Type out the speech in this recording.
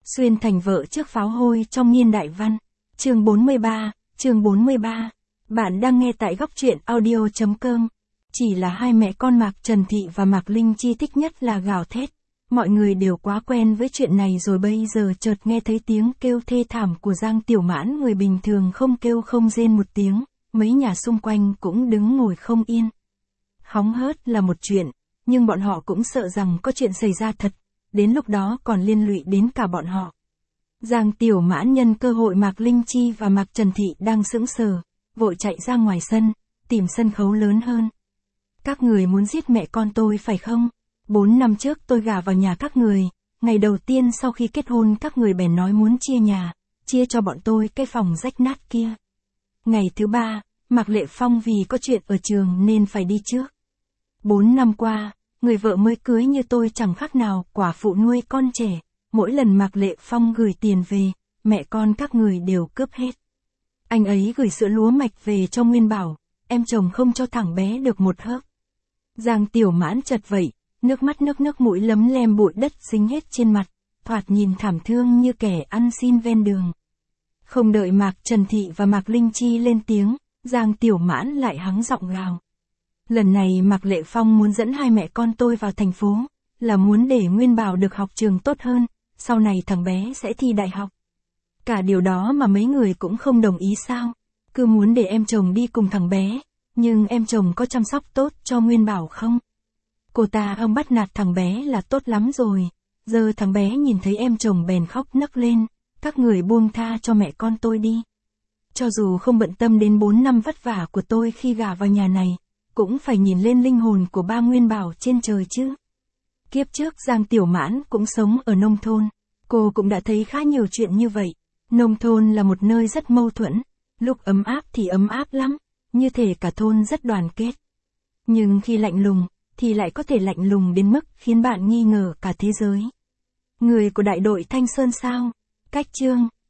Xuyên thành vợ trước pháo hôi trong Niên Đại Văn. Chương 43. Bạn đang nghe tại góc truyện audio.com. Chỉ là hai mẹ con Mạc Trần Thị và Mạc Linh Chi thích nhất là gào thét. Mọi người đều quá quen với chuyện này rồi, bây giờ chợt nghe thấy tiếng kêu thê thảm của Giang Tiểu Mãn, người bình thường không kêu không rên một tiếng, mấy nhà xung quanh cũng đứng ngồi không yên. Hóng hớt là một chuyện, nhưng bọn họ cũng sợ rằng có chuyện xảy ra thật, đến lúc đó còn liên lụy đến cả bọn họ. Giang Tiểu Mãn nhân cơ hội Mạc Linh Chi và Mạc Trần Thị đang sững sờ, vội chạy ra ngoài sân, tìm sân khấu lớn hơn. Các người muốn giết mẹ con tôi phải không? 4 năm trước tôi gả vào nhà các người, ngày đầu tiên sau khi kết hôn các người bèn nói muốn chia nhà, chia cho bọn tôi cái phòng rách nát kia. Ngày thứ 3, Mạc Lệ Phong vì có chuyện ở trường nên phải đi trước. 4 năm qua, người vợ mới cưới như tôi chẳng khác nào quả phụ nuôi con trẻ, mỗi lần Mạc Lệ Phong gửi tiền về, mẹ con các người đều cướp hết. Anh ấy gửi sữa lúa mạch về cho Nguyên Bảo, em chồng không cho thằng bé được một hớp. Giang Tiểu Mãn chật vậy, nước mắt nước mũi lấm lem bụi đất dính hết trên mặt, thoạt nhìn thảm thương như kẻ ăn xin ven đường. Không đợi Mạc Trần Thị và Mạc Linh Chi lên tiếng, Giang Tiểu Mãn lại hắng giọng gào. Lần này Mạc Lệ Phong muốn dẫn hai mẹ con tôi vào thành phố, là muốn để Nguyên Bảo được học trường tốt hơn, sau này thằng bé sẽ thi đại học. Cả điều đó mà mấy người cũng không đồng ý sao? Cứ muốn để em chồng đi cùng thằng bé, nhưng em chồng có chăm sóc tốt cho Nguyên Bảo không? Cô ta không bắt nạt thằng bé là tốt lắm rồi, giờ thằng bé nhìn thấy em chồng bèn khóc nấc lên, các người buông tha cho mẹ con tôi đi. Cho dù không bận tâm đến 4 năm vất vả của tôi khi gả vào nhà này, cũng phải nhìn lên linh hồn của ba Nguyên Bảo trên trời chứ. Kiếp trước Giang Tiểu Mãn cũng sống ở nông thôn, cô cũng đã thấy khá nhiều chuyện như vậy. Nông thôn là một nơi rất mâu thuẫn, lúc ấm áp thì ấm áp lắm, như thể cả thôn rất đoàn kết. Nhưng khi lạnh lùng, thì lại có thể lạnh lùng đến mức khiến bạn nghi ngờ cả thế giới. Người của đại đội Thanh Sơn sao? Cách chương